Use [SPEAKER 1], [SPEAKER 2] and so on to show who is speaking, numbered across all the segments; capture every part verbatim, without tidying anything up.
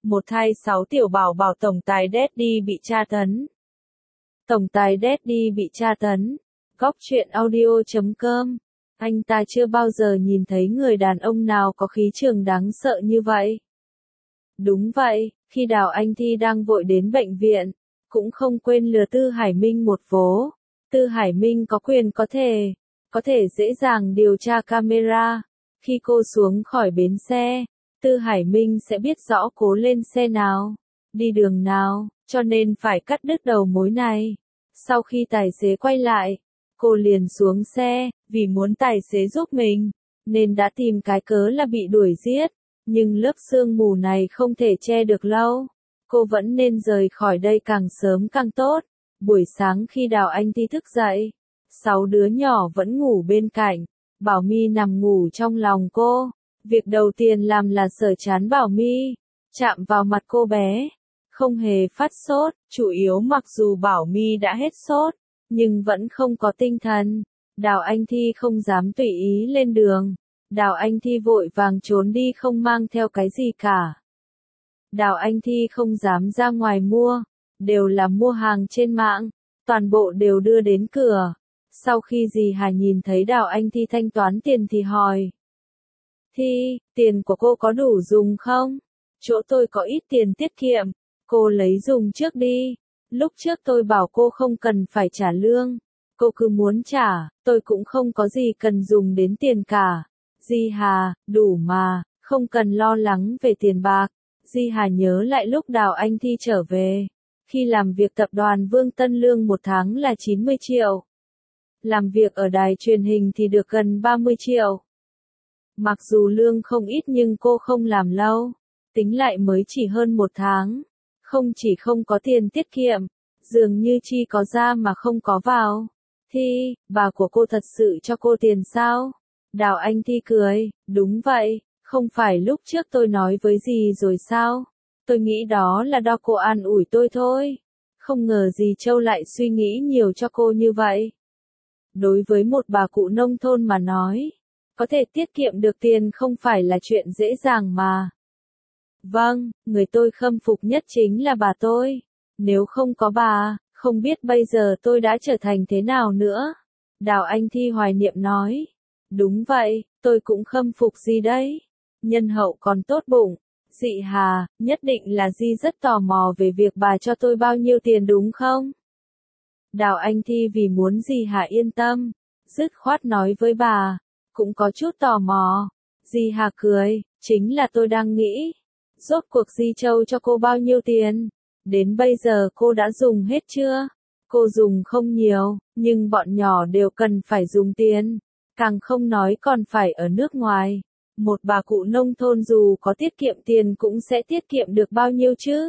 [SPEAKER 1] Một thai sáu tiểu bảo bảo tổng tài Daddy bị tra tấn. Tổng tài Daddy bị tra tấn. Góc truyện audio chấm com. Anh ta chưa bao giờ nhìn thấy người đàn ông nào có khí trường đáng sợ như vậy. Đúng vậy, khi Đào Anh Thi đang vội đến bệnh viện, cũng không quên lừa Tư Hải Minh một vố. Tư Hải Minh có quyền có thể, có thể dễ dàng điều tra camera. Khi cô xuống khỏi bến xe, Tư Hải Minh sẽ biết rõ cố lên xe nào, đi đường nào, cho nên phải cắt đứt đầu mối này. Sau khi tài xế quay lại, cô liền xuống xe, vì muốn tài xế giúp mình, nên đã tìm cái cớ là bị đuổi giết. Nhưng lớp sương mù này không thể che được lâu. Cô vẫn nên rời khỏi đây càng sớm càng tốt. Buổi sáng khi Đào Anh Thi thức dậy, sáu đứa nhỏ vẫn ngủ bên cạnh. Bảo My nằm ngủ trong lòng cô. Việc đầu tiên làm là sờ trán Bảo My, chạm vào mặt cô bé. Không hề phát sốt, chủ yếu mặc dù Bảo My đã hết sốt, nhưng vẫn không có tinh thần. Đào Anh Thi không dám tùy ý lên đường. Đào Anh Thi vội vàng trốn đi không mang theo cái gì cả. Đào Anh Thi không dám ra ngoài mua, đều là mua hàng trên mạng, toàn bộ đều đưa đến cửa. Sau khi dì Hà nhìn thấy Đào Anh Thi thanh toán tiền thì hỏi. Thi, tiền của cô có đủ dùng không? Chỗ tôi có ít tiền tiết kiệm, cô lấy dùng trước đi. Lúc trước tôi bảo cô không cần phải trả lương, cô cứ muốn trả, tôi cũng không có gì cần dùng đến tiền cả. Di Hà, đủ mà, không cần lo lắng về tiền bạc. Di Hà nhớ lại lúc Đào Anh Thi trở về. Khi làm việc tập đoàn Vương Tân lương một tháng là chín mươi triệu. Làm việc ở đài truyền hình thì được gần ba mươi triệu. Mặc dù lương không ít nhưng cô không làm lâu. Tính lại mới chỉ hơn một tháng. Không chỉ không có tiền tiết kiệm, dường như chi có ra mà không có vào. Thi, bà của cô thật sự cho cô tiền sao? Đào Anh Thi cười, đúng vậy, không phải lúc trước tôi nói với dì rồi sao? Tôi nghĩ đó là do cô an ủi tôi thôi. Không ngờ dì Châu lại suy nghĩ nhiều cho cô như vậy. Đối với một bà cụ nông thôn mà nói, có thể tiết kiệm được tiền không phải là chuyện dễ dàng mà. Vâng, người tôi khâm phục nhất chính là bà tôi. Nếu không có bà, không biết bây giờ tôi đã trở thành thế nào nữa. Đào Anh Thi hoài niệm nói. Đúng vậy, tôi cũng khâm phục Di đấy. Nhân hậu còn tốt bụng. Dị Hà, nhất định là Di rất tò mò về việc bà cho tôi bao nhiêu tiền đúng không? Đào Anh Thi vì muốn Di Hà yên tâm, dứt khoát nói với bà, cũng có chút tò mò. Di Hà cười, chính là tôi đang nghĩ, rốt cuộc Di Châu cho cô bao nhiêu tiền? Đến bây giờ cô đã dùng hết chưa? Cô dùng không nhiều, nhưng bọn nhỏ đều cần phải dùng tiền. Càng không nói còn phải ở nước ngoài. Một bà cụ nông thôn dù có tiết kiệm tiền cũng sẽ tiết kiệm được bao nhiêu chứ?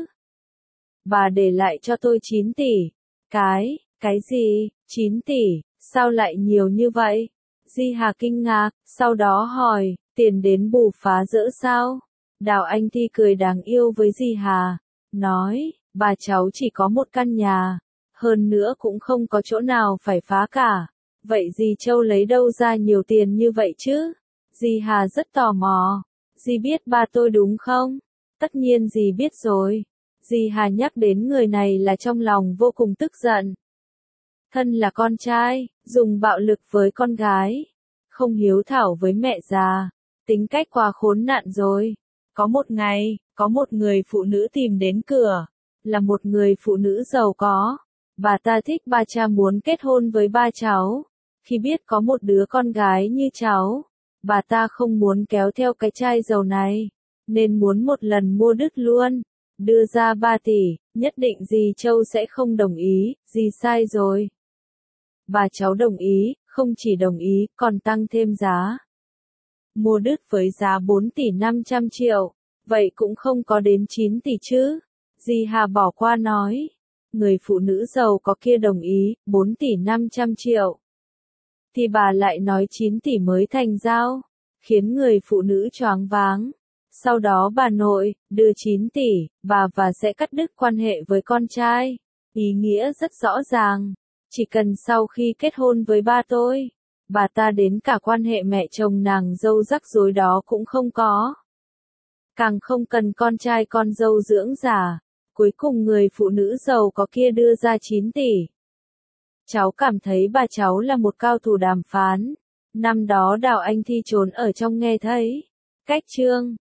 [SPEAKER 1] Bà để lại cho tôi chín tỷ. Cái, cái gì? chín tỷ, sao lại nhiều như vậy? Di Hà kinh ngạc, sau đó hỏi, tiền đến bù phá rỡ sao? Đào Anh Thi cười đáng yêu với Di Hà, nói, bà cháu chỉ có một căn nhà, hơn nữa cũng không có chỗ nào phải phá cả. Vậy dì Châu lấy đâu ra nhiều tiền như vậy chứ? Dì Hà rất tò mò. Dì biết ba tôi đúng không? Tất nhiên dì biết rồi. Dì Hà nhắc đến người này là trong lòng vô cùng tức giận. Thân là con trai, dùng bạo lực với con gái. Không hiếu thảo với mẹ già. Tính cách quá khốn nạn rồi. Có một ngày, có một người phụ nữ tìm đến cửa. Là một người phụ nữ giàu có. Bà ta thích ba cha muốn kết hôn với ba cháu. Khi biết có một đứa con gái như cháu, bà ta không muốn kéo theo cái trai giàu này, nên muốn một lần mua đứt luôn, đưa ra ba tỷ, nhất định dì Châu sẽ không đồng ý, dì sai rồi. Bà cháu đồng ý, không chỉ đồng ý, còn tăng thêm giá. Mua đứt với giá bốn tỷ năm trăm triệu, vậy cũng không có đến chín tỷ chứ. Dì Hà bỏ qua nói, người phụ nữ giàu có kia đồng ý, bốn tỷ năm trăm triệu. Thì bà lại nói chín tỷ mới thành giao, khiến người phụ nữ choáng váng. Sau đó bà nội, đưa chín tỷ, bà và sẽ cắt đứt quan hệ với con trai. Ý nghĩa rất rõ ràng, chỉ cần sau khi kết hôn với ba tôi, bà ta đến cả quan hệ mẹ chồng nàng dâu rắc rối đó cũng không có. càng không cần con trai con dâu dưỡng già. Cuối cùng người phụ nữ giàu có kia đưa ra chín tỷ. Cháu cảm thấy bà cháu là một cao thủ đàm phán. Năm đó Đào Anh Thi trốn ở trong nghe thấy. Cách chương